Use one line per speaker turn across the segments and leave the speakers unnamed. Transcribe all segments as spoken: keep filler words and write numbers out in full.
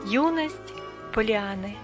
Юность Полианны.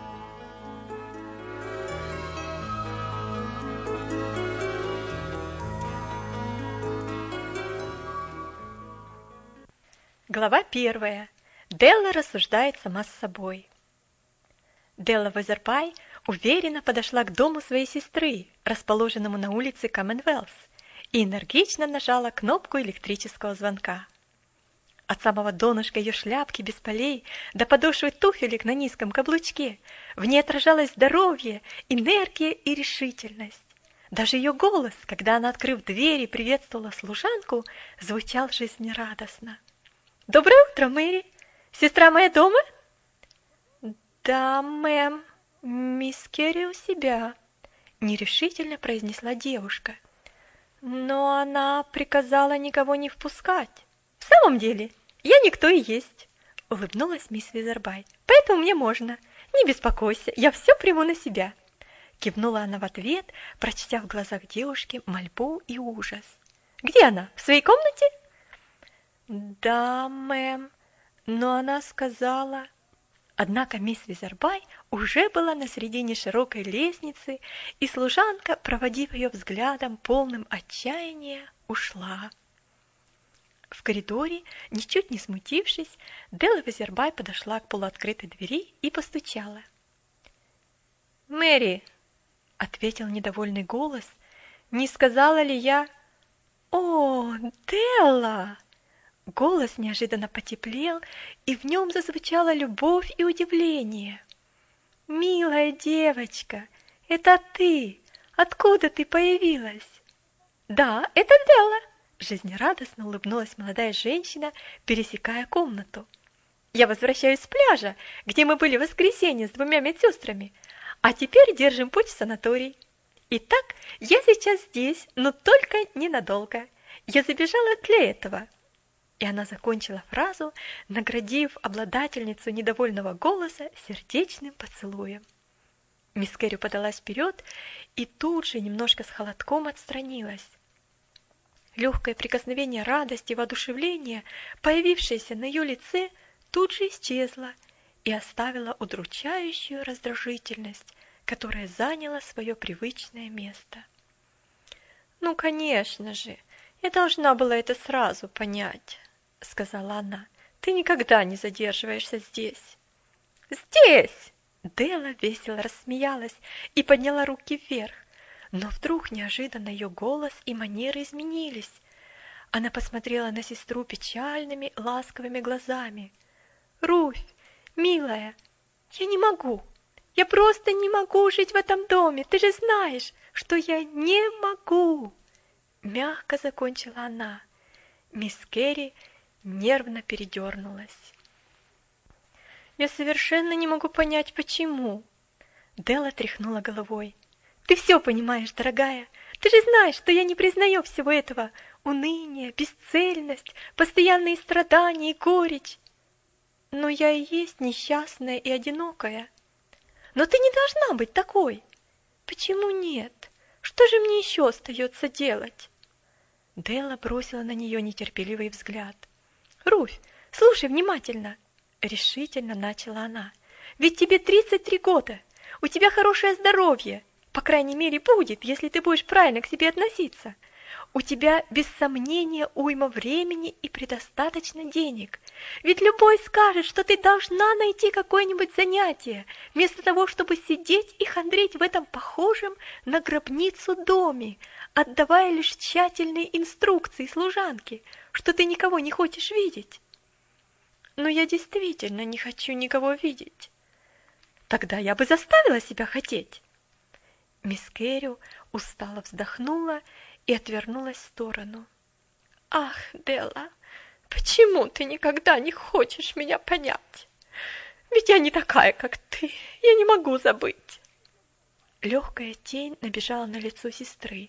Глава первая. Делла рассуждает сама с собой. Делла Везерпай уверенно подошла к дому своей сестры, расположенному на улице Commonwealth, и энергично нажала кнопку электрического звонка. От самого донышка ее шляпки без полей до подошвы туфелек на низком каблучке в ней отражалось здоровье, энергия и решительность. Даже ее голос, когда она, открыв дверь и приветствовала служанку, звучал жизнерадостно. «Доброе утро, Мэри! Сестра моя дома?» «Да, мэм, мисс Керри у себя», — нерешительно произнесла девушка. «Но она приказала никого не впускать». «В самом деле, я никто и есть», — улыбнулась мисс Везербай. «Поэтому мне можно. Не беспокойся, я все приму на себя». Кивнула она в ответ, прочтя в глазах девушки мольбу и ужас. «Где она? В своей комнате?» «Да, мэм, но она сказала...» Однако мисс Везербай уже была на середине широкой лестницы, и служанка, проводив ее взглядом, полным отчаяния, ушла. В коридоре, ничуть не смутившись, Делла Везербай подошла к полуоткрытой двери и постучала. «Мэри!» — ответил недовольный голос. «Не сказала ли я...» «О, Делла!» Голос неожиданно потеплел, и в нем зазвучала любовь и удивление. «Милая девочка, это ты! Откуда ты появилась?» «Да, это Делла!» — жизнерадостно улыбнулась молодая женщина, пересекая комнату. «Я возвращаюсь с пляжа, где мы были в воскресенье с двумя медсестрами, а теперь держим путь в санаторий. Итак, я сейчас здесь, но только ненадолго. Я забежала для этого». И она закончила фразу, наградив обладательницу недовольного голоса сердечным поцелуем. Мисс Керри подалась вперед и тут же немножко с холодком отстранилась. Легкое прикосновение радости и воодушевления, появившееся на ее лице, тут же исчезло и оставило удручающую раздражительность, которая заняла свое привычное место. «Ну, конечно же, я должна была это сразу понять», — сказала она. «Ты никогда не задерживаешься здесь». «Здесь!» Делла весело рассмеялась и подняла руки вверх. Но вдруг неожиданно ее голос и манеры изменились. Она посмотрела на сестру печальными, ласковыми глазами. «Руфь, милая, я не могу. Я просто не могу жить в этом доме. Ты же знаешь, что я не могу!» Мягко закончила она. Мисс Керри нервно передернулась. «Я совершенно не могу понять, почему». Делла тряхнула головой. «Ты все понимаешь, дорогая. Ты же знаешь, что я не признаю всего этого. Уныние, бесцельность, постоянные страдания и горечь. Но я и есть несчастная и одинокая. Но ты не должна быть такой. Почему нет? Что же мне еще остается делать?» Делла бросила на нее нетерпеливый взгляд. «Руфь, слушай внимательно!» — решительно начала она. «Ведь тебе тридцать три года, у тебя хорошее здоровье, по крайней мере будет, если ты будешь правильно к себе относиться. У тебя, без сомнения, уйма времени и предостаточно денег. Ведь любой скажет, что ты должна найти какое-нибудь занятие, вместо того, чтобы сидеть и хандрить в этом похожем на гробницу доме, отдавая лишь тщательные инструкции служанке, что ты никого не хочешь видеть». «Но я действительно не хочу никого видеть». «Тогда я бы заставила себя хотеть». Мисс Керри устало вздохнула и отвернулась в сторону. «Ах, Делла, почему ты никогда не хочешь меня понять? Ведь я не такая, как ты, я не могу забыть». Легкая тень набежала на лицо сестры.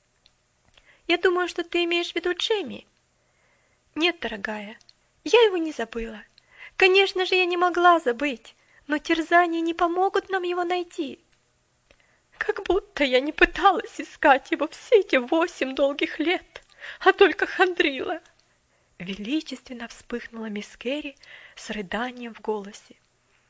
«Я думаю, что ты имеешь в виду Джемми». «Нет, дорогая, я его не забыла. Конечно же, я не могла забыть, но терзания не помогут нам его найти». «Как будто я не пыталась искать его все эти восемь долгих лет, а только хандрила!» Величественно вспыхнула мисс Керри с рыданием в голосе.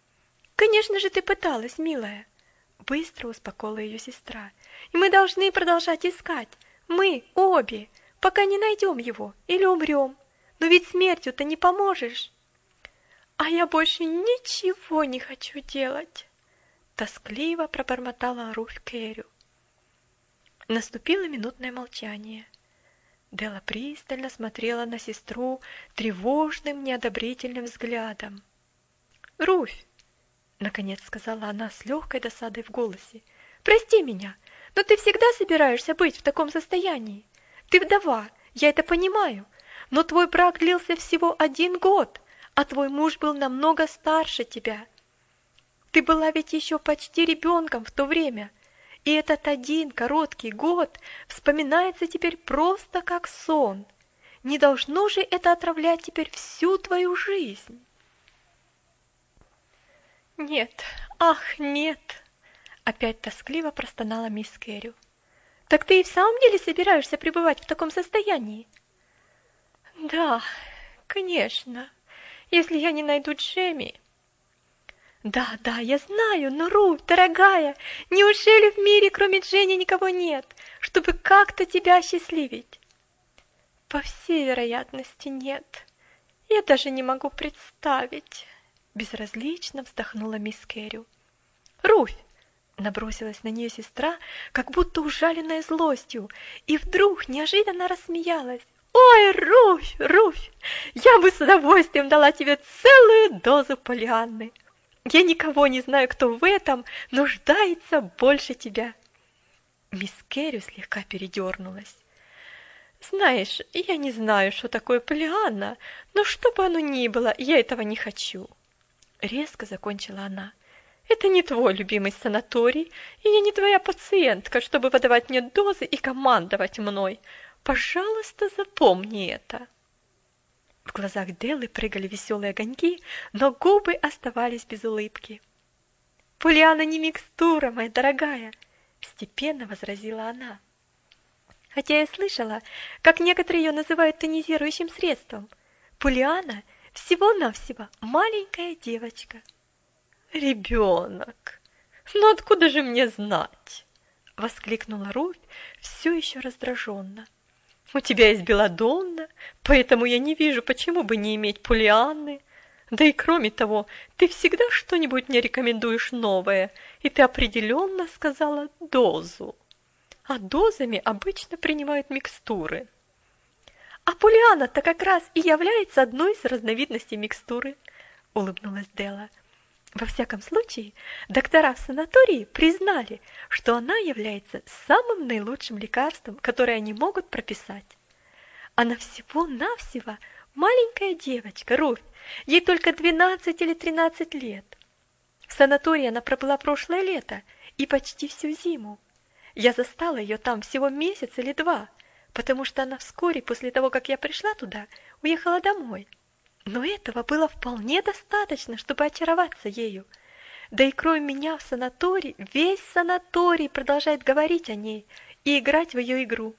конечно же, ты пыталась, милая. Быстро успокоила ее сестра. И мы должны продолжать искать. Мы обе, пока не найдем его или умрем. Но ведь смертью ты не поможешь. А я больше ничего не хочу делать. Тоскливо пробормотала Руфь Кэррю. Наступило минутное молчание. Дела пристально смотрела на сестру тревожным, неодобрительным взглядом. «Руфь!» — наконец сказала она с легкой досадой в голосе. «Прости меня, но ты всегда собираешься быть в таком состоянии. Ты вдова, я это понимаю, но твой брак длился всего один год, а твой муж был намного старше тебя. Ты была ведь еще почти ребенком в то время, и этот один короткий год вспоминается теперь просто как сон. Не должно же это отравлять теперь всю твою жизнь?» «Нет, ах, нет!» — опять тоскливо простонала мисс Кэррю. «Так ты и в самом деле собираешься пребывать в таком состоянии?» «Да, конечно, если я не найду Джемми». «Да, да, я знаю, но, Руфь, дорогая, неужели в мире кроме Дженни никого нет, чтобы как-то тебя осчастливить?» «По всей вероятности, нет. Я даже не могу представить». Безразлично вздохнула мисс Кэррю. «Руфь!» — набросилась на нее сестра, как будто ужаленная злостью, и вдруг неожиданно рассмеялась. «Ой, Руфь, Руфь, я бы с удовольствием дала тебе целую дозу Поллианны. Я никого не знаю, кто в этом нуждается больше тебя». Мисс Кэррю слегка передернулась. «Знаешь, я не знаю, что такое Поллианна, но что бы оно ни было, я этого не хочу». Резко закончила она. «Это не твой любимый санаторий, и я не твоя пациентка, чтобы выдавать мне дозы и командовать мной. Пожалуйста, запомни это». В глазах Деллы прыгали веселые огоньки, но губы оставались без улыбки. «Поллианна не микстура, моя дорогая», — степенно возразила она. «Хотя я слышала, как некоторые ее называют тонизирующим средством. Поллианна всего-навсего маленькая девочка». «Ребенок! Ну откуда же мне знать?» — воскликнула Руфь, все еще раздраженно. «У тебя есть Белладонна, поэтому я не вижу, почему бы не иметь Поллианны. Да и кроме того, ты всегда что-нибудь мне рекомендуешь новое, и ты определенно сказала дозу. А дозами обычно принимают микстуры». «А Поллианна-то как раз и является одной из разновидностей микстуры», — улыбнулась Делла. «Во всяком случае, доктора в санатории признали, что она является самым наилучшим лекарством, которое они могут прописать. Она всего-навсего маленькая девочка, Руфь, ей только двенадцать или тринадцать лет. В санатории она пробыла прошлое лето и почти всю зиму. Я застала ее там всего месяц или два, потому что она вскоре после того, как я пришла туда, уехала домой. Но этого было вполне достаточно, чтобы очароваться ею. Да и кроме меня в санатории, весь санаторий продолжает говорить о ней и играть в ее игру».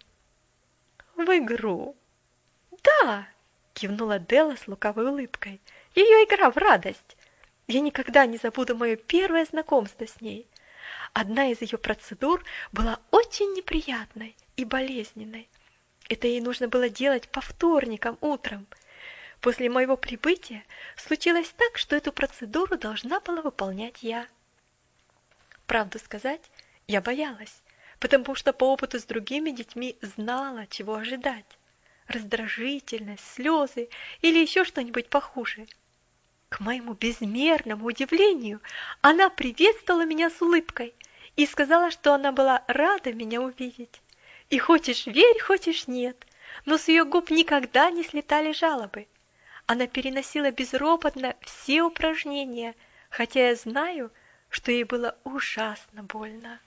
«В игру?» «Да», — кивнула Делла с лукавой улыбкой. «Ее игра в радость. Я никогда не забуду мое первое знакомство с ней. Одна из ее процедур была очень неприятной и болезненной. Это ей нужно было делать по вторникам утром. После моего прибытия случилось так, что эту процедуру должна была выполнять я. Правду сказать, я боялась, потому что по опыту с другими детьми знала, чего ожидать. Раздражительность, слезы или еще что-нибудь похуже. К моему безмерному удивлению, она приветствовала меня с улыбкой и сказала, что она была рада меня увидеть. И хочешь верь, хочешь нет, но с ее губ никогда не слетали жалобы. Она переносила безропотно все упражнения, хотя я знаю, что ей было ужасно больно.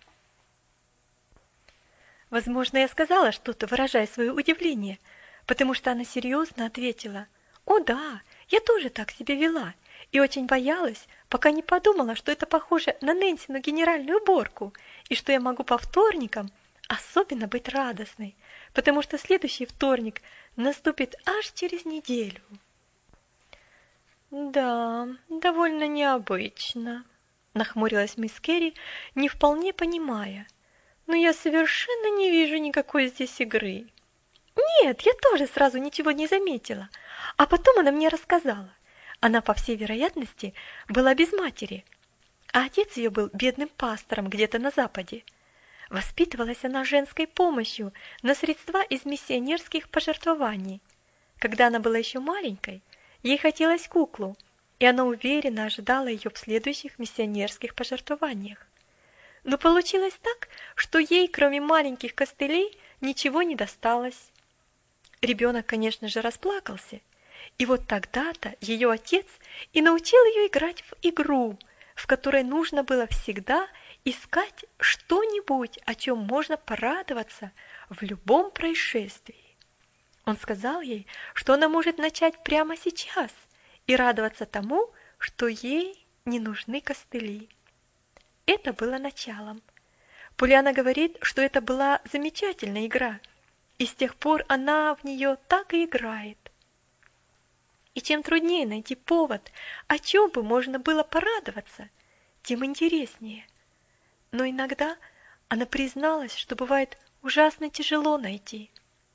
Возможно, я сказала что-то, выражая свое удивление, потому что она серьезно ответила: «О да, я тоже так себя вела и очень боялась, пока не подумала, что это похоже на Нэнсину генеральную уборку и что я могу по вторникам особенно быть радостной, потому что следующий вторник наступит аж через неделю». «Да, довольно необычно», Нахмурилась мисс Керри, не вполне понимая. «Но я совершенно не вижу никакой здесь игры». «Нет, я тоже сразу ничего не заметила. А потом она мне рассказала. Она, по всей вероятности, была без матери, а отец ее был бедным пастором где-то на Западе. Воспитывалась она женской помощью на средства из миссионерских пожертвований. Когда она была еще маленькой, ей хотелось куклу, и она уверенно ожидала ее в следующих миссионерских пожертвованиях. Но получилось так, что ей, кроме маленьких костылей, ничего не досталось. Ребенок, конечно же, расплакался, и вот тогда-то ее отец и научил ее играть в игру, в которой нужно было всегда искать что-нибудь, о чем можно порадоваться в любом происшествии. Он сказал ей, что она может начать прямо сейчас и радоваться тому, что ей не нужны костыли. Это было началом. Полианна говорит, что это была замечательная игра, и с тех пор она в нее так и играет. И чем труднее найти повод, о чем бы можно было порадоваться, тем интереснее. Но иногда она призналась, что бывает ужасно тяжело найти.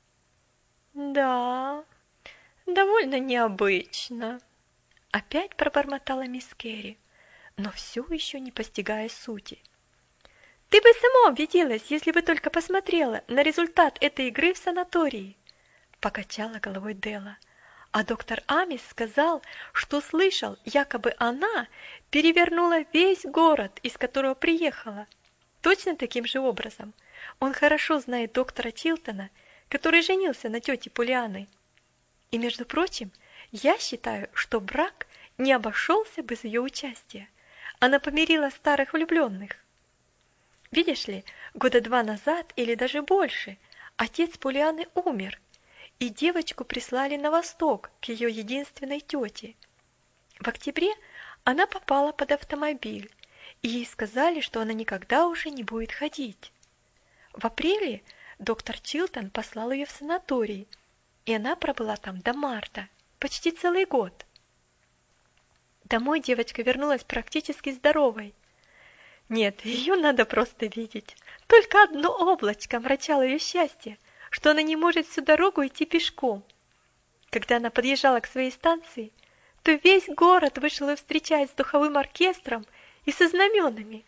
«Да, довольно необычно», — опять пробормотала мисс Керри, но все еще не постигая сути. «Ты бы сама убедилась, если бы только посмотрела на результат этой игры в санатории», — покачала головой Делла. А доктор Амис сказал, что слышал, якобы она перевернула весь город, из которого приехала. Точно таким же образом. Он хорошо знает доктора Чилтона, который женился на тете Полианны. И, между прочим, я считаю, что брак не обошелся без ее участия. Она помирила старых влюбленных. Видишь ли, года два назад или даже больше отец Полианны умер, и девочку прислали на восток к ее единственной тете. В октябре она попала под автомобиль, и ей сказали, что она никогда уже не будет ходить. В апреле доктор Чилтон послал ее в санаторий, и она пробыла там до марта, почти целый год. Домой девочка вернулась практически здоровой. Нет, ее надо просто видеть. Только одно облачко омрачало ее счастье, что она не может всю дорогу идти пешком. Когда она подъезжала к своей станции, то весь город вышел ее встречать с духовым оркестром и со знаменами.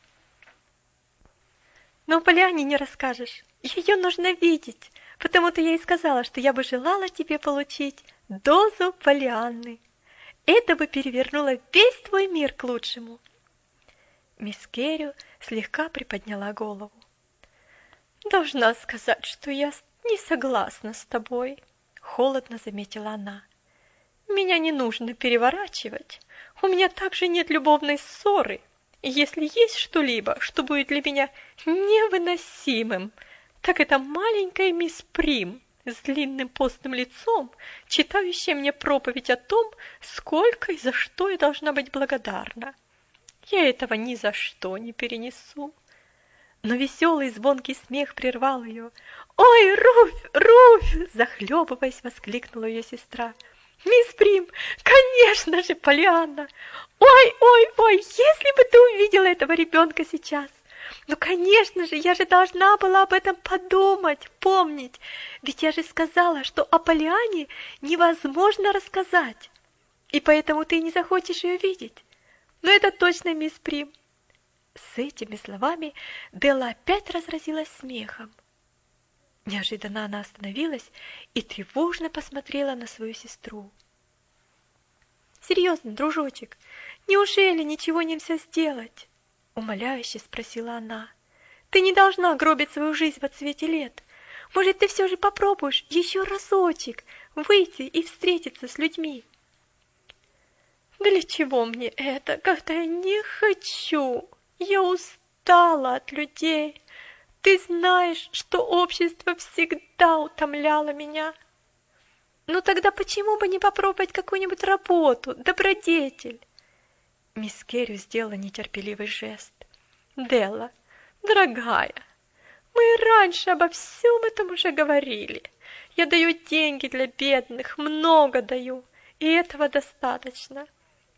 Но Полианне не расскажешь. Ее нужно видеть, потому-то я и сказала, что я бы желала тебе получить дозу Полианны. Это бы перевернуло весь твой мир к лучшему. Мисс Керри слегка приподняла голову. «Должна сказать, что я не согласна с тобой», — холодно заметила она. «Меня не нужно переворачивать. У меня также нет любовной ссоры. И если есть что-либо, что будет для меня невыносимым, так это маленькая мисс Прим с длинным постным лицом, читающая мне проповедь о том, сколько и за что я должна быть благодарна. Я этого ни за что не перенесу». Но веселый звонкий смех прервал ее. «Ой, Руфь, Руфь!» – захлебываясь, воскликнула ее сестра. «Мисс Прим, конечно же, Полианна! Ой, ой, ой, если бы ты увидела этого ребенка сейчас! Ну, конечно же, я же должна была об этом подумать, помнить, ведь я же сказала, что о Полианне невозможно рассказать, и поэтому ты не захочешь ее видеть. Но это точно мисс Прим». С этими словами Делла опять разразилась смехом. Неожиданно она остановилась и тревожно посмотрела на свою сестру. «Серьезно, дружочек, неужели ничего нельзя сделать?» — умоляюще спросила она. «Ты не должна гробить свою жизнь во цвете лет. Может, ты все же попробуешь еще разочек выйти и встретиться с людьми?» «Для чего мне это, когда я не хочу? Я устала от людей. Ты знаешь, что общество всегда утомляло меня. Ну тогда почему бы не попробовать какую-нибудь работу, добродетель?» Мисс Керри сделала нетерпеливый жест. «Делла, дорогая, мы и раньше обо всем этом уже говорили. Я даю деньги для бедных, много даю, и этого достаточно.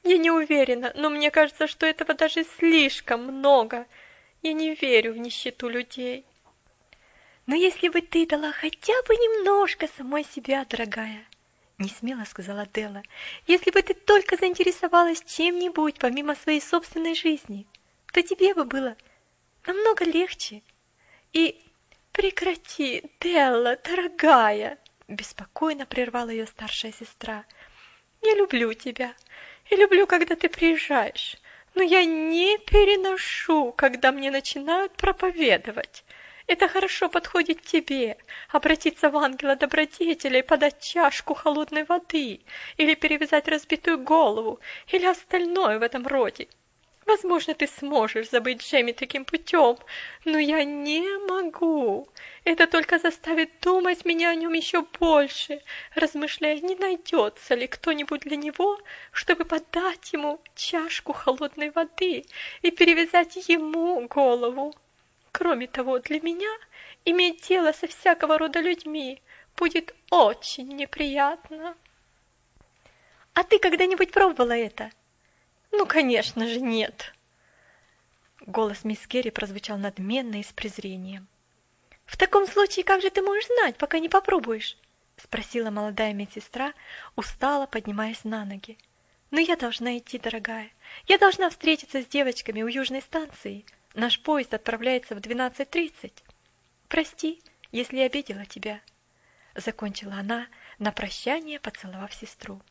Я не уверена, но мне кажется, что этого даже слишком много. Я не верю в нищету людей. Но если бы ты дала хотя бы немножко самой себя, дорогая, несмело сказала Делла, если бы ты только заинтересовалась чем-нибудь помимо своей собственной жизни, то тебе бы было намного легче. И прекрати, Делла, дорогая, беспокойно прервала ее старшая сестра. Я люблю тебя и люблю, когда ты приезжаешь, но я не переношу, когда мне начинают проповедовать. Это хорошо подходит тебе, обратиться в ангела добродетеля и подать чашку холодной воды, или перевязать разбитую голову, или остальное в этом роде. Возможно, ты сможешь забыть Джейми таким путем, но я не могу. Это только заставит думать меня о нем еще больше, размышляя, не найдется ли кто-нибудь для него, чтобы подать ему чашку холодной воды и перевязать ему голову. Кроме того, для меня иметь дело со всякого рода людьми будет очень неприятно. А ты когда-нибудь пробовала это? Ну, конечно же, нет. Голос мисс Керри прозвучал надменно и с презрением. В таком случае, как же ты можешь знать, пока не попробуешь? Спросила молодая медсестра, устало поднимаясь на ноги. Но я должна идти, дорогая. Я должна встретиться с девочками у южной станции. Наш поезд отправляется в двенадцать тридцать. Прости, если я обидела тебя. Закончила она, на прощание поцеловав сестру.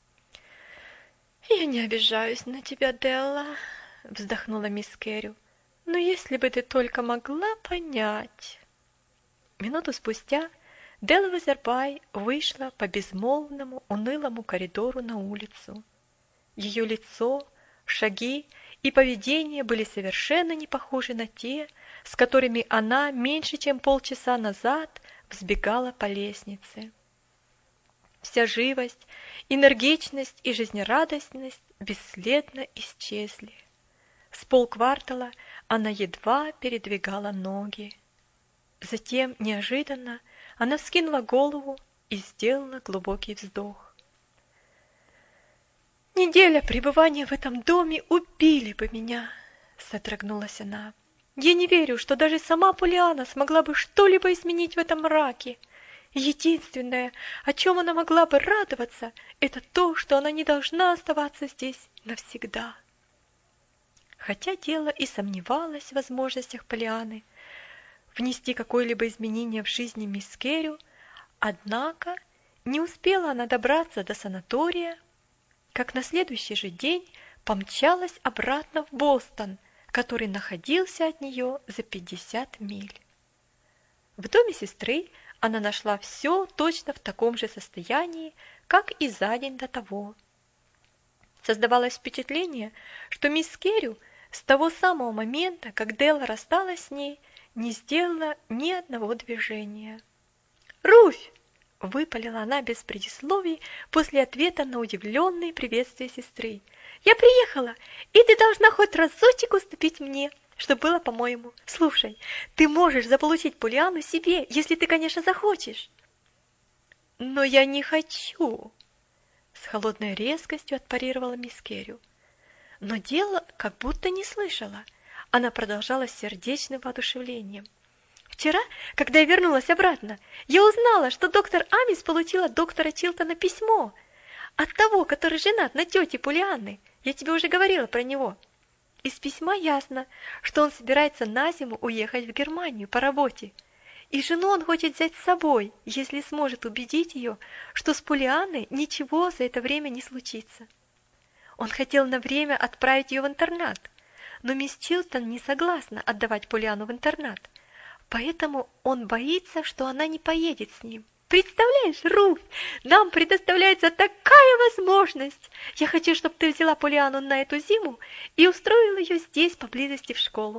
«Я не обижаюсь на тебя, Делла», — вздохнула мисс Керри. «Но если бы ты только могла понять...» Минуту спустя Делла Вазербай вышла по безмолвному, унылому коридору на улицу. Ее лицо, шаги и поведение были совершенно не похожи на те, с которыми она меньше чем полчаса назад взбегала по лестнице. Вся живость, энергичность и жизнерадостность бесследно исчезли. С полквартала она едва передвигала ноги. Затем, неожиданно, она вскинула голову и сделала глубокий вздох. «Неделя пребывания в этом доме убили бы меня!» — содрогнулась она. «Я не верю, что даже сама Полианна смогла бы что-либо изменить в этом мраке. Единственное, о чем она могла бы радоваться, это то, что она не должна оставаться здесь навсегда». Хотя дело и сомневалось в возможностях Полианны внести какое-либо изменение в жизни мисс Керри, однако не успела она добраться до санатория, как на следующий же день помчалась обратно в Бостон, который находился от нее за пятьдесят миль. В доме сестры она нашла все точно в таком же состоянии, как и за день до того. Создавалось впечатление, что мисс Керри с того самого момента, как Делла рассталась с ней, не сделала ни одного движения. «Руфь!» — выпалила она без предисловий после ответа на удивленные приветствия сестры. «Я приехала, и ты должна хоть разочек уступить мне, чтобы было по-моему. Слушай, ты можешь заполучить Полианну себе, если ты, конечно, захочешь». «Но я не хочу!» — с холодной резкостью отпарировала мисс Керри. Но дело как будто не слышала. Она продолжала с сердечным воодушевлением. «Вчера, когда я вернулась обратно, я узнала, что доктор Амис получил от доктора Чилтона письмо. От того, который женат на тете Полианны. Я тебе уже говорила про него. Из письма ясно, что он собирается на зиму уехать в Германию по работе. И жену он хочет взять с собой, если сможет убедить ее, что с Полианной ничего за это время не случится. Он хотел на время отправить ее в интернат, но мисс Чилтон не согласна отдавать Полианну в интернат, поэтому он боится, что она не поедет с ним. Представляешь, Руфь, нам предоставляется такая возможность. Я хочу, чтобы ты взяла Полианну на эту зиму и устроила ее здесь, поблизости в школу».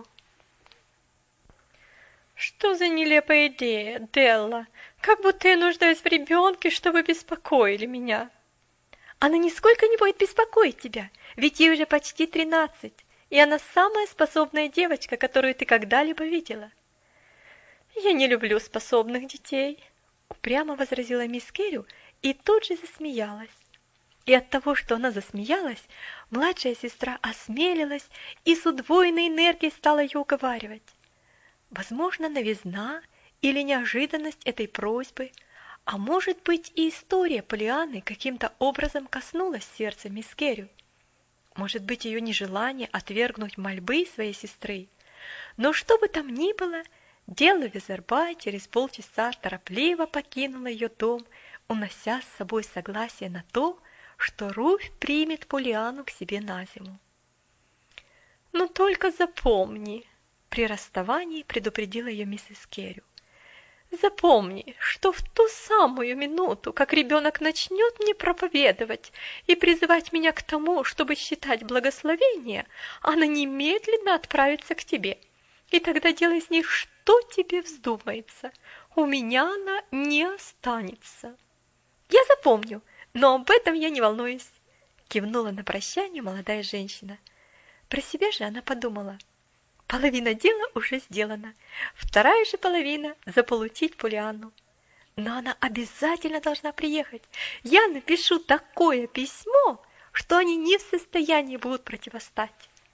«Что за нелепая идея, Делла? Как будто я нуждаюсь в ребенке, чтобы беспокоили меня». «Она нисколько не будет беспокоить тебя, ведь ей уже почти тринадцать, и она самая способная девочка, которую ты когда-либо видела». «Я не люблю способных детей», — упрямо возразила мисс Керри и тут же засмеялась. И от того, что она засмеялась, младшая сестра осмелилась и с удвоенной энергией стала ее уговаривать. Возможно, новизна или неожиданность этой просьбы, а может быть и история Полианны каким-то образом коснулась сердца мисс Керрю. Может быть, ее нежелание отвергнуть мольбы своей сестры. Но что бы там ни было, Дела Визербай через полчаса торопливо покинула ее дом, унося с собой согласие на то, что Руфь примет Полианну к себе на зиму. «Но только запомни», — при расставании предупредила ее миссис Керрю, «запомни, что в ту самую минуту, как ребенок начнет мне проповедовать и призывать меня к тому, чтобы считать благословение, она немедленно отправится к тебе, и тогда делай с ней что тебе вздумается. У меня она не останется». «Я запомню, но об этом я не волнуюсь», — кивнула на прощание молодая женщина. Про себя же она подумала: половина дела уже сделана, вторая же половина — заполучить Полианну. Но она обязательно должна приехать. Я напишу такое письмо, что они не в состоянии будут противостать.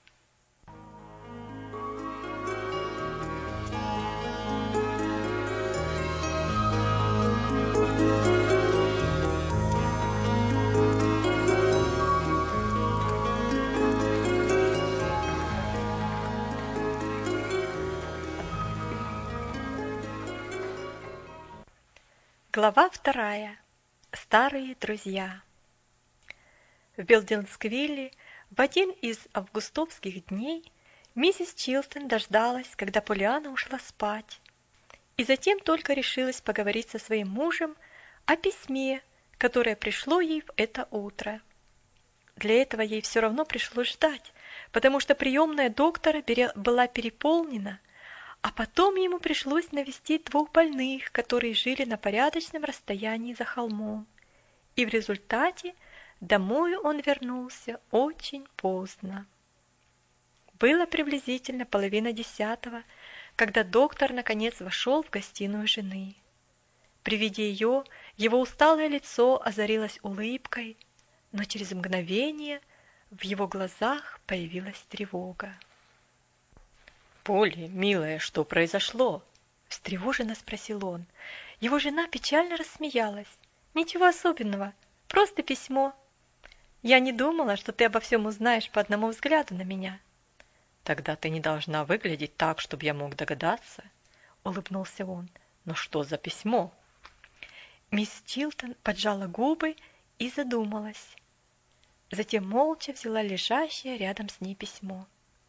Глава вторая. Старые друзья. В Белдинсвилле в один из августовских дней миссис Чилтон дождалась, когда Полианна ушла спать, и затем только решилась поговорить со своим мужем о письме, которое пришло ей в это утро. Для этого ей все равно пришлось ждать, потому что приемная доктора была переполнена, а потом ему пришлось навестить двух больных, которые жили на порядочном расстоянии за холмом. И в результате домой он вернулся очень поздно. Было приблизительно половина десятого, когда доктор наконец вошел в гостиную жены. При виде ее его усталое лицо озарилось улыбкой, но через мгновение в его глазах появилась тревога.
«Полли, милая, что произошло?»
— встревоженно спросил он. Его жена печально рассмеялась. «Ничего особенного, просто письмо. Я не думала, что ты обо всем узнаешь по одному взгляду на меня».
«Тогда ты не должна выглядеть так, чтобы я мог догадаться», — улыбнулся он. «Но что за письмо?»
Мисс Чилтон поджала губы и задумалась. Затем молча взяла лежащее рядом с ней письмо.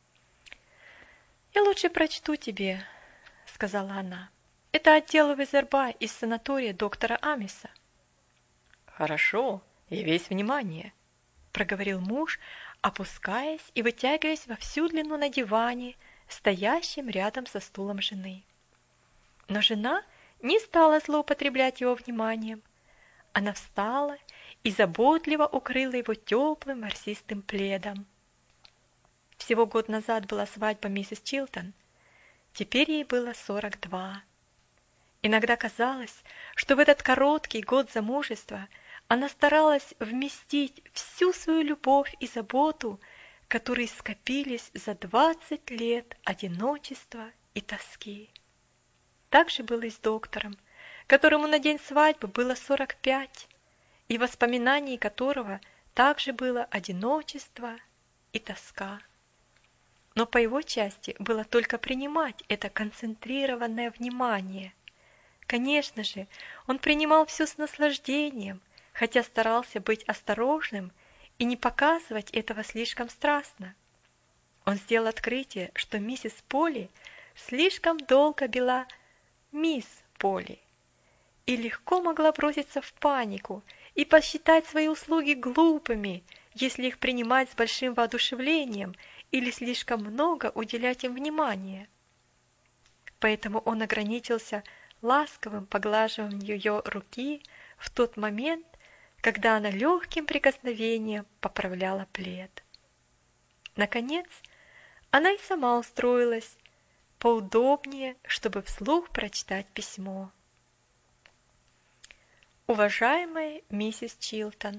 «Я лучше прочту тебе», — сказала она. «Это от Дела Визербай из санатория доктора Амиса».
«Хорошо, я весь внимание»,
— проговорил муж, опускаясь и вытягиваясь во всю длину на диване, стоящем рядом со стулом жены. Но жена не стала злоупотреблять его вниманием. Она встала и заботливо укрыла его теплым ворсистым пледом. Всего год назад была свадьба миссис Чилтон. Теперь ей было сорок два. Иногда казалось, что в этот короткий год замужества она старалась вместить всю свою любовь и заботу, которые скопились за двадцать лет одиночества и тоски. Так же было и с доктором, которому на день свадьбы было сорок пять, и в воспоминании которого также было одиночество и тоска. Но по его части было только принимать это концентрированное внимание. Конечно же, он принимал все с наслаждением, хотя старался быть осторожным и не показывать этого слишком страстно. Он сделал открытие, что миссис Полли слишком долго была мисс Полли и легко могла броситься в панику и посчитать свои услуги глупыми, если их принимать с большим воодушевлением или слишком много уделять им внимания. Поэтому он ограничился ласковым поглаживанием ее руки в тот момент, когда она легким прикосновением поправляла плед. Наконец, она и сама устроилась поудобнее, чтобы вслух прочитать письмо. «Уважаемая миссис Чилтон,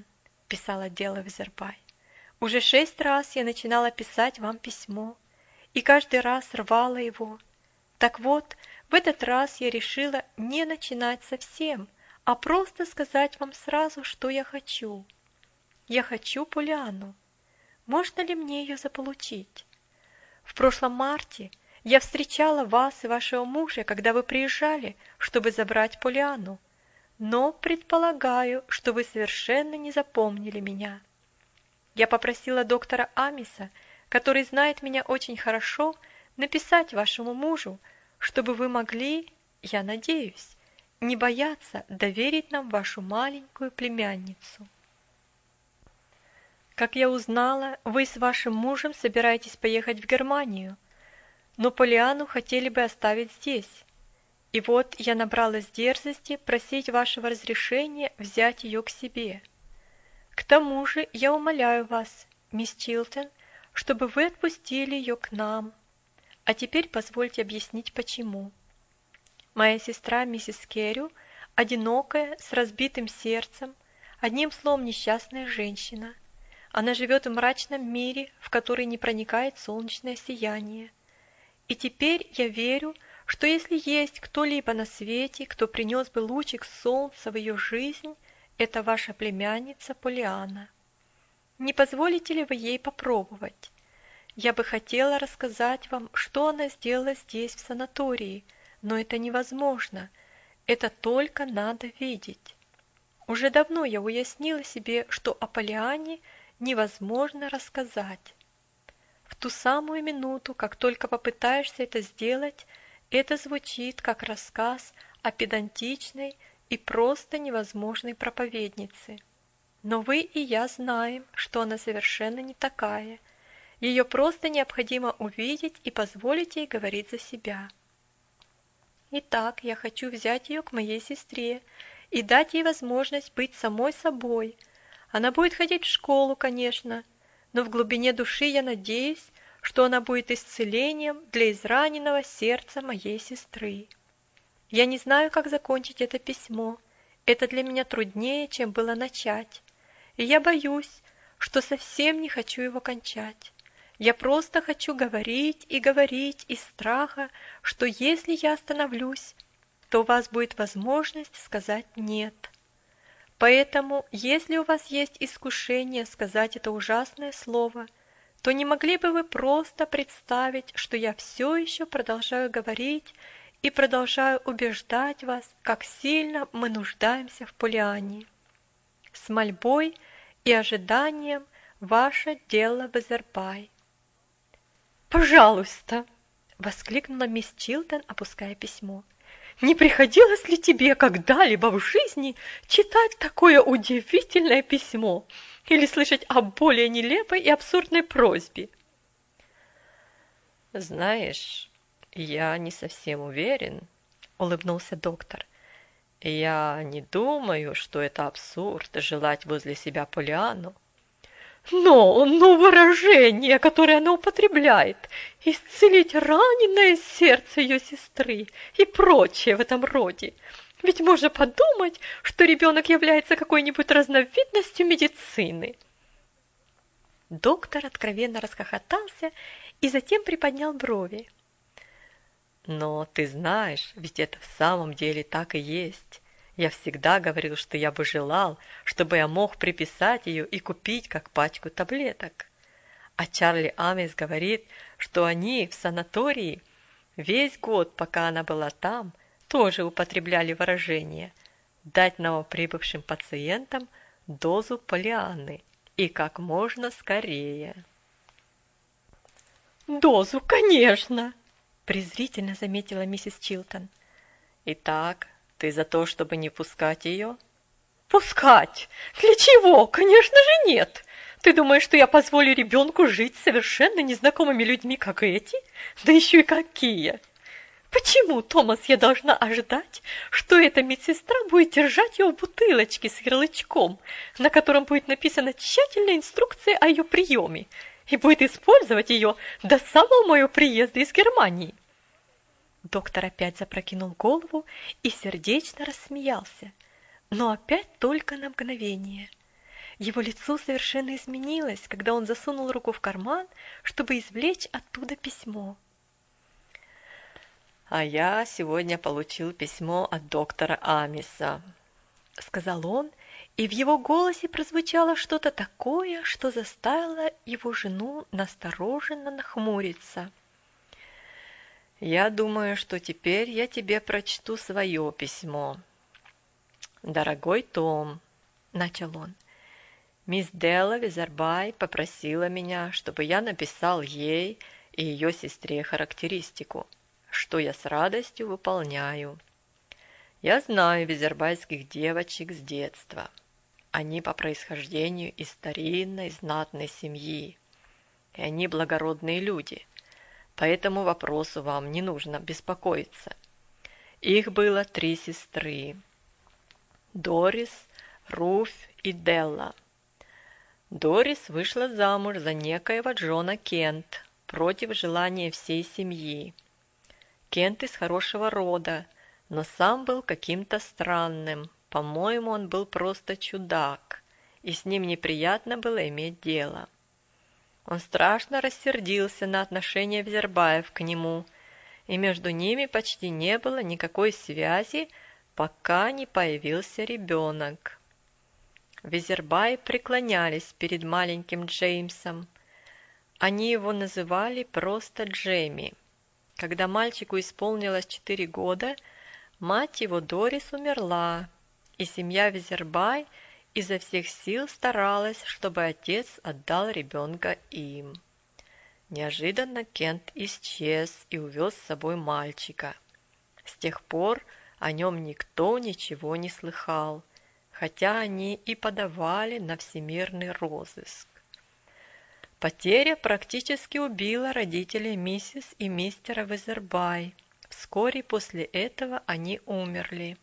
– писала Дела Визербай. «Уже шесть раз я начинала писать вам письмо, и каждый раз рвала его. Так вот, в этот раз я решила не начинать совсем, а просто сказать вам сразу, что я хочу. Я хочу Полианну. Можно ли мне ее заполучить? В прошлом марте я встречала вас и вашего мужа, когда вы приезжали, чтобы забрать Полианну, но предполагаю, что вы совершенно не запомнили меня. Я попросила доктора Амиса, который знает меня очень хорошо, написать вашему мужу, чтобы вы могли, я надеюсь, не бояться доверить нам вашу маленькую племянницу. Как я узнала, вы с вашим мужем собираетесь поехать в Германию, но Полианну хотели бы оставить здесь. И вот я набралась дерзости просить вашего разрешения взять ее к себе. К тому же я умоляю вас, мисс Чилтон, чтобы вы отпустили ее к нам. А теперь позвольте объяснить, почему. Моя сестра миссис Керрю, одинокая, с разбитым сердцем, одним словом несчастная женщина. Она живет в мрачном мире, в который не проникает солнечное сияние. И теперь я верю, что если есть кто-либо на свете, кто принес бы лучик солнца в ее жизнь, это ваша племянница Полианна. Не позволите ли вы ей попробовать? Я бы хотела рассказать вам, что она сделала здесь, в санатории, но это невозможно. Это только надо видеть. Уже давно я уяснила себе, что о Полианне невозможно рассказать. В ту самую минуту, как только попытаешься это сделать, это звучит как рассказ о педантичной и просто невозможной проповеднице. Но вы и я знаем, что она совершенно не такая. Ее просто необходимо увидеть и позволить ей говорить за себя. Итак, я хочу взять ее к моей сестре и дать ей возможность быть самой собой. Она будет ходить в школу, конечно, но в глубине души я надеюсь, что она будет исцелением для израненного сердца моей сестры. Я не знаю, как закончить это письмо. Это для меня труднее, чем было начать. И я боюсь, что совсем не хочу его кончать. Я просто хочу говорить и говорить из страха, что если я остановлюсь, то у вас будет возможность сказать «нет». Поэтому, если у вас есть искушение сказать это ужасное слово, то не могли бы вы просто представить, что я все еще продолжаю говорить и продолжаю убеждать вас, как сильно мы нуждаемся в Полианне. С мольбой и ожиданием ваше Дела Визербай. «Пожалуйста!» — воскликнула мисс Чилтон, опуская письмо. «Не приходилось ли тебе когда-либо в жизни читать такое удивительное письмо или слышать о более нелепой и абсурдной просьбе?»
«Знаешь, я не совсем уверен», — улыбнулся доктор. «Я не думаю, что это абсурд желать возле себя Полианну».
Но, но выражение, которое она употребляет, исцелить раненое сердце ее сестры и прочее в этом роде. Ведь можно подумать, что ребенок является какой-нибудь разновидностью медицины. Доктор откровенно расхохотался и затем приподнял брови.
«Но ты знаешь, ведь это в самом деле так и есть. Я всегда говорил, что я бы желал, чтобы я мог приписать ее и купить как пачку таблеток. А Чарли Амис говорит, что они в санатории весь год, пока она была там, тоже употребляли выражение «дать новоприбывшим пациентам дозу Полианны и как можно скорее».
«Дозу, конечно!» – презрительно заметила миссис Чилтон.
«Итак, ты за то, чтобы не пускать ее?»
«Пускать? Для чего? Конечно же нет! Ты думаешь, что я позволю ребенку жить с совершенно незнакомыми людьми, как эти? Да еще и какие! Почему, Томас, я должна ожидать, что эта медсестра будет держать ее в бутылочке с ярлычком, на котором будет написана тщательная инструкция о ее приеме, и будет использовать ее до самого моего приезда из Германии?» Доктор опять запрокинул голову и сердечно рассмеялся, но опять только на мгновение. Его лицо совершенно изменилось, когда он засунул руку в карман, чтобы извлечь оттуда письмо.
«А я сегодня получил письмо от доктора Амиса»,
— сказал он, и в его голосе прозвучало что-то такое, что заставило его жену настороженно нахмуриться.
«Я думаю, что теперь я тебе прочту свое письмо. Дорогой Том», — начал он, — «мисс Делла Визербай попросила меня, чтобы я написал ей и ее сестре характеристику, что я с радостью выполняю. Я знаю визербайских девочек с детства. Они по происхождению из старинной знатной семьи, и они благородные люди, по этому вопросу вам не нужно беспокоиться. Их было три сестры – Дорис, Руфь и Делла. Дорис вышла замуж за некоего Джона Кент против желания всей семьи. Кент из хорошего рода, но сам был каким-то странным. По-моему, он был просто чудак, и с ним неприятно было иметь дело. Он страшно рассердился на отношение Визербаев к нему, и между ними почти не было никакой связи, пока не появился ребенок. Визербаи преклонялись перед маленьким Джеймсом. Они его называли просто Джемми. Когда мальчику исполнилось четыре года, мать его Дорис умерла, и семья Визербай изо всех сил старалась, чтобы отец отдал ребенка им. Неожиданно Кент исчез и увез с собой мальчика. С тех пор о нем никто ничего не слыхал, хотя они и подавали на всемирный розыск. Потеря практически убила родителей миссис и мистера Визербай. Вскоре после этого они умерли.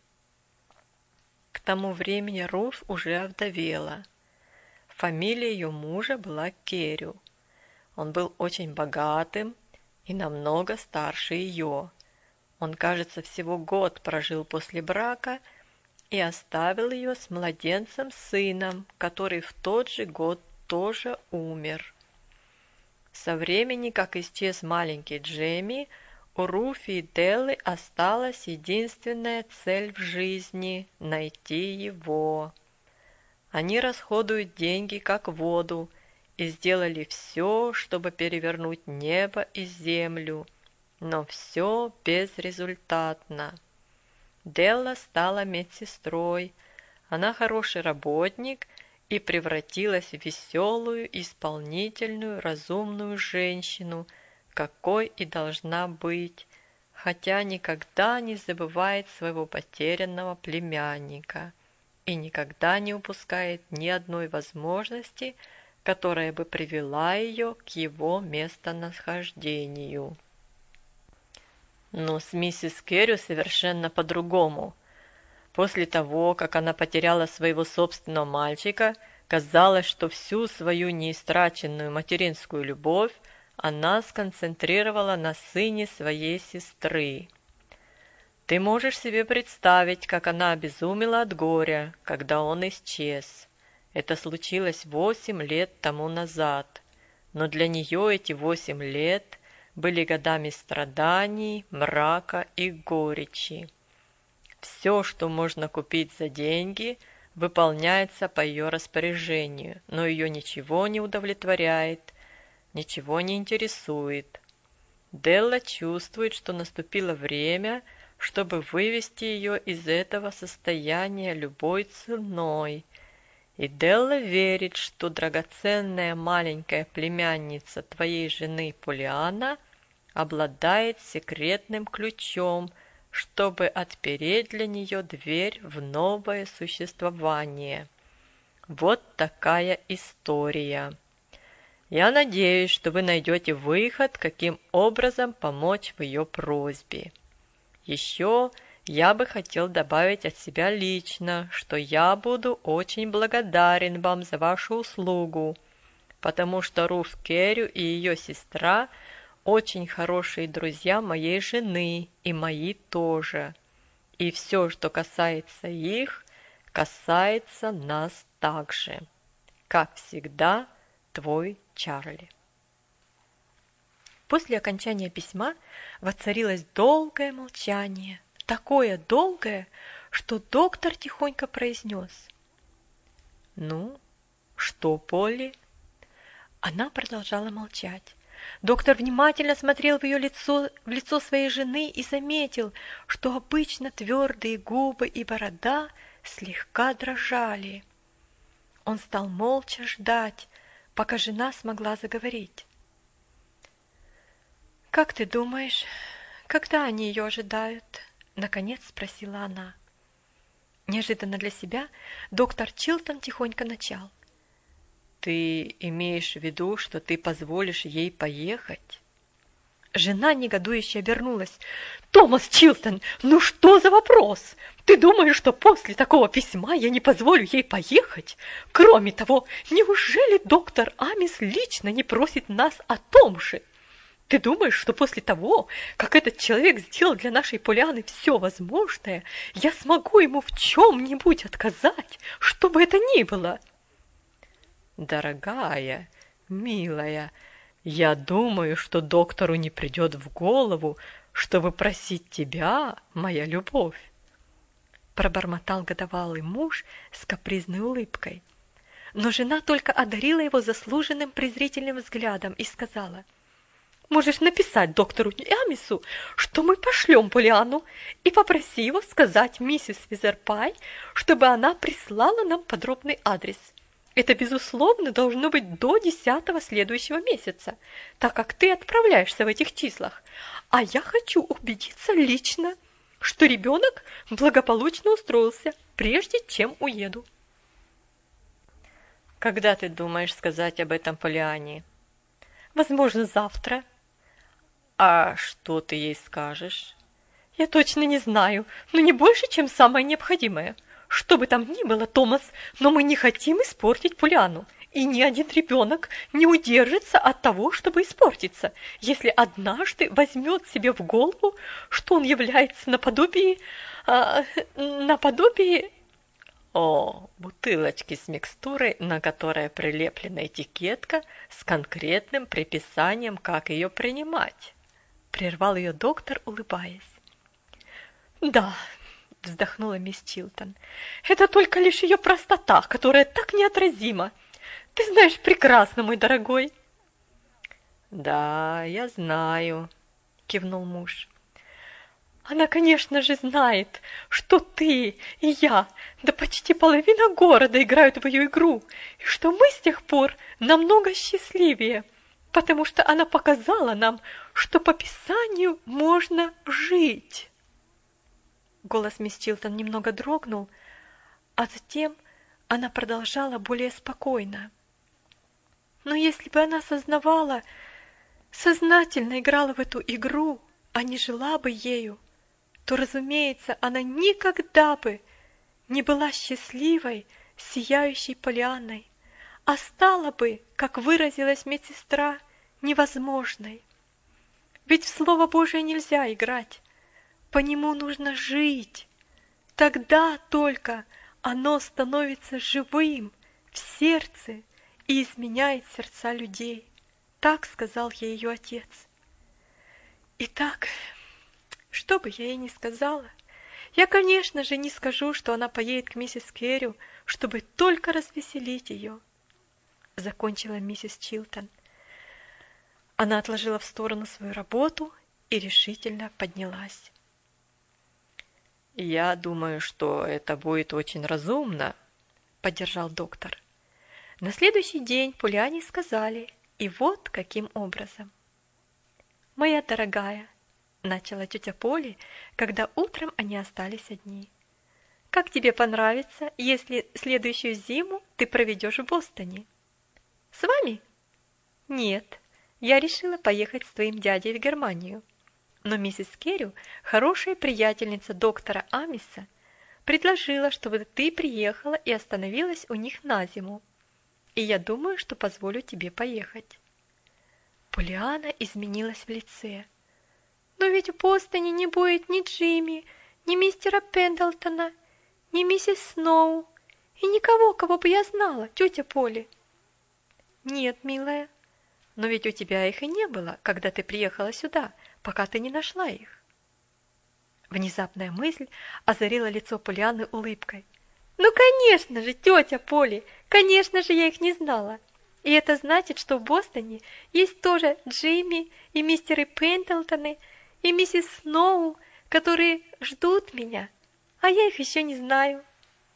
К тому времени Руфь уже овдовела. Фамилия ее мужа была Керрю. Он был очень богатым и намного старше ее. Он, кажется, всего год прожил после брака и оставил ее с младенцем-сыном, который в тот же год тоже умер. Со времени, как исчез маленький Джемми, у Руфи и Деллы осталась единственная цель в жизни – найти его. Они расходуют деньги как воду и сделали все, чтобы перевернуть небо и землю, но все безрезультатно. Делла стала медсестрой, она хороший работник и превратилась в веселую, исполнительную, разумную женщину, какой и должна быть, хотя никогда не забывает своего потерянного племянника и никогда не упускает ни одной возможности, которая бы привела ее к его местонахождению. Но с миссис Керрю совершенно по-другому. После того, как она потеряла своего собственного мальчика, казалось, что всю свою неистраченную материнскую любовь она сконцентрировала на сыне своей сестры. Ты можешь себе представить, как она обезумела от горя, когда он исчез. Это случилось восемь лет тому назад, но для нее эти восемь лет были годами страданий, мрака и горечи. Все, что можно купить за деньги, выполняется по ее распоряжению, но ее ничего не удовлетворяет, ничего не интересует. Делла чувствует, что наступило время, чтобы вывести ее из этого состояния любой ценой. И Делла верит, что драгоценная маленькая племянница твоей жены Полианна обладает секретным ключом, чтобы отпереть для нее дверь в новое существование. Вот такая история. Я надеюсь, что вы найдете выход, каким образом помочь в ее просьбе. Еще я бы хотел добавить от себя лично, что я буду очень благодарен вам за вашу услугу, потому что Руф Керрю и ее сестра очень хорошие друзья моей жены и мои тоже. И все, что касается их, касается нас также. Как всегда, твой Чарли.
После окончания письма воцарилось долгое молчание, такое долгое, что доктор тихонько произнес:
«Ну, что, Полли?»
Она продолжала молчать. Доктор внимательно смотрел в ее лицо, в лицо своей жены и заметил, что обычно твердые губы и борода слегка дрожали. Он стал молча ждать, пока жена смогла заговорить. «Как ты думаешь, когда они ее ожидают?» — наконец спросила она. Неожиданно для себя доктор Чилтон тихонько начал.
«Ты имеешь в виду, что ты позволишь ей поехать?»
Жена негодующе обернулась. «Томас Чилтон, ну что за вопрос? Ты думаешь, что после такого письма я не позволю ей поехать? Кроме того, неужели доктор Амис лично не просит нас о том же? Ты думаешь, что после того, как этот человек сделал для нашей Полианы все возможное, я смогу ему в чем-нибудь отказать, что бы это ни было?»
«Дорогая, милая, я думаю, что доктору не придет в голову, чтобы просить тебя, моя любовь»,
пробормотал годовалый муж с капризной улыбкой. Но жена только одарила его заслуженным презрительным взглядом и сказала: «Можешь написать доктору Амису, что мы пошлем Полиану, и попроси его сказать миссис Визерпай, чтобы она прислала нам подробный адрес. Это, безусловно, должно быть до десятого следующего месяца, так как ты отправляешься в этих числах. А я хочу убедиться лично, что ребенок благополучно устроился, прежде чем уеду».
«Когда ты думаешь сказать об этом Полиане?»
«Возможно, завтра».
«А что ты ей скажешь?»
«Я точно не знаю, но не больше, чем самое необходимое. Что бы там ни было, Томас, но мы не хотим испортить Полиану, и ни один ребенок не удержится от того, чтобы испортиться, если однажды возьмет себе в голову, что он является наподобие... А, наподобие...»
«О, бутылочки с микстурой, на которой прилеплена этикетка с конкретным предписанием, как ее принимать»,
прервал ее доктор, улыбаясь. «Да», — вздохнула мисс Чилтон, — «это только лишь ее простота, которая так неотразима. Ты знаешь прекрасно, мой дорогой».
«Да, я знаю», — кивнул муж.
«Она, конечно же, знает, что ты и я, да почти половина города играют в ее игру, и что мы с тех пор намного счастливее, потому что она показала нам, что по Писанию можно жить». Голос мисс Чилтон немного дрогнул, а затем она продолжала более спокойно. «Но если бы она сознавала, сознательно играла в эту игру, а не жила бы ею, то, разумеется, она никогда бы не была счастливой, сияющей Полианной, а стала бы, как выразилась медсестра, невозможной. Ведь в Слово Божие нельзя играть, по нему нужно жить. Тогда только оно становится живым в сердце и изменяет сердца людей. Так сказал ей ее отец. Итак, что бы я ей ни сказала, я, конечно же, не скажу, что она поедет к миссис Керрю, чтобы только развеселить ее, закончила миссис Чилтон. Она отложила в сторону свою работу и решительно поднялась.
«Я думаю, что это будет очень разумно»,
— поддержал доктор. На следующий день Полиане сказали, и вот каким образом. «Моя дорогая», — начала тетя Поли, когда утром они остались одни, — «как тебе понравится, если следующую зиму ты проведешь в Бостоне? С вами?» «Нет, я решила поехать с твоим дядей в Германию. Но миссис Керрю, хорошая приятельница доктора Амиса, предложила, чтобы ты приехала и остановилась у них на зиму. И я думаю, что позволю тебе поехать». Полиана изменилась в лице. «Но ведь в Бостоне не будет ни Джимми, ни мистера Пендлтона, ни миссис Сноу, и никого, кого бы я знала, тетя Поли. Нет, милая, но ведь у тебя их и не было, когда ты приехала сюда, пока ты не нашла их. Внезапная мысль озарила лицо Полианны улыбкой. Ну, конечно же, тетя Поли, конечно же, я их не знала. И это значит, что в Бостоне есть тоже Джимми и мистеры Пендлтоны и миссис Сноу, которые ждут меня, а я их еще не знаю.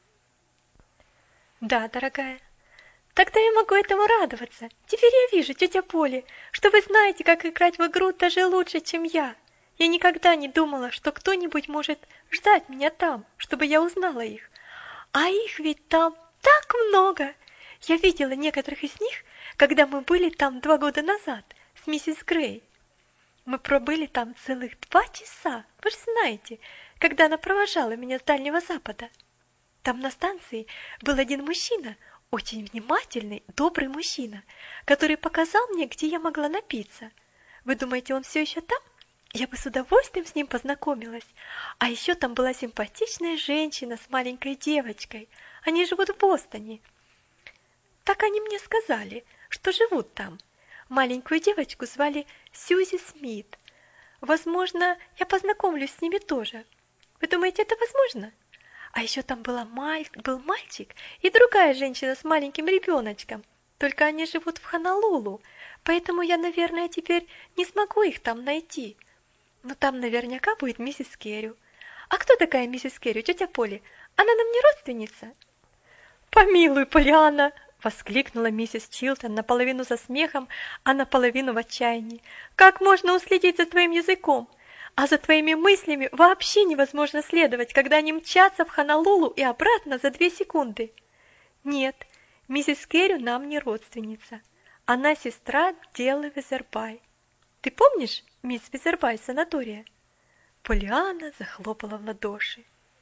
Да, дорогая, тогда я могу этому радоваться. Теперь я вижу, тетя Поли, что вы знаете, как играть в игру даже лучше, чем я. Я никогда не думала, что кто-нибудь может ждать меня там, чтобы я узнала их. А их ведь там так много. Я видела некоторых из них, когда мы были там два года назад с миссис Грей. Мы пробыли там целых два часа, вы же знаете, когда она провожала меня с Дальнего Запада. Там на станции был один мужчина, очень внимательный, добрый мужчина, который показал мне, где я могла напиться. Вы думаете, он все еще там? Я бы с удовольствием с ним познакомилась. А еще там была симпатичная женщина с маленькой девочкой. Они живут в Бостоне. Так они мне сказали, что живут там. Маленькую девочку звали Сьюзи Смит. Возможно, я познакомлюсь с ними тоже. Вы думаете, это возможно? А еще там была маль... был мальчик и другая женщина с маленьким ребеночком. Только они живут в Хонолулу, поэтому я, наверное, теперь не смогу их там найти. Но там наверняка будет миссис Керрю. А кто такая миссис Керрю, тетя Поли? Она нам не родственница? Помилуй, Полианна! Воскликнула миссис Чилтон наполовину со смехом, а наполовину в отчаянии. Как можно уследить за твоим языком? А за твоими мыслями вообще невозможно следовать, когда они мчатся в Хонолулу и обратно за две секунды. Нет, миссис Керрю нам не родственница. Она сестра Делы Визербай. Ты помнишь мисс Визербай из санатория? Полианна захлопала в ладоши.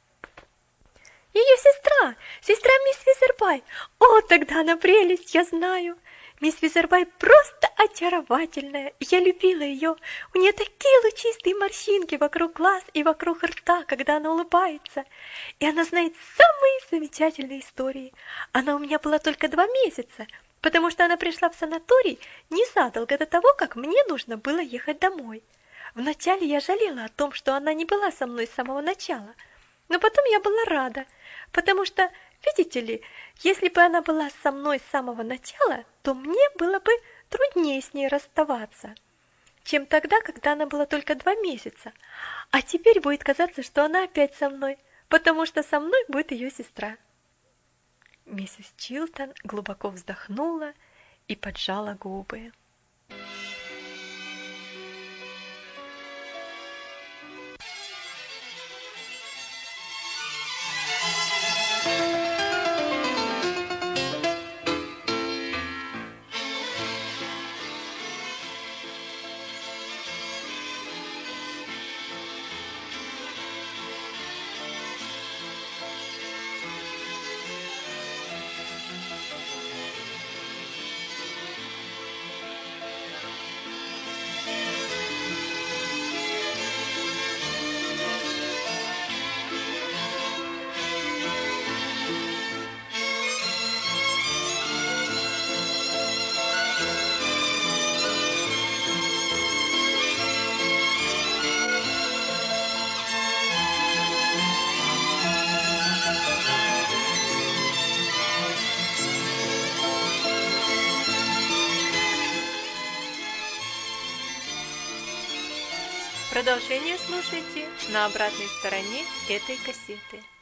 Ее сестра, сестра мисс Визербай. О, тогда она прелесть, я знаю. Мисс Визербай просто очаровательная. Я любила ее. У нее такие лучистые морщинки вокруг глаз и вокруг рта, когда она улыбается. И она знает самые замечательные истории. Она у меня была только два месяца, потому что она пришла в санаторий незадолго до того, как мне нужно было ехать домой. Вначале я жалела о том, что она не была со мной с самого начала, но потом я была рада, потому что, видите ли, если бы она была со мной с самого начала, то мне было бы труднее с ней расставаться, чем тогда, когда она была только два месяца. А теперь будет казаться, что она опять со мной, потому что со мной будет ее сестра. Миссис Чилтон глубоко вздохнула и поджала губы. Продолжение слушайте на обратной стороне этой кассеты.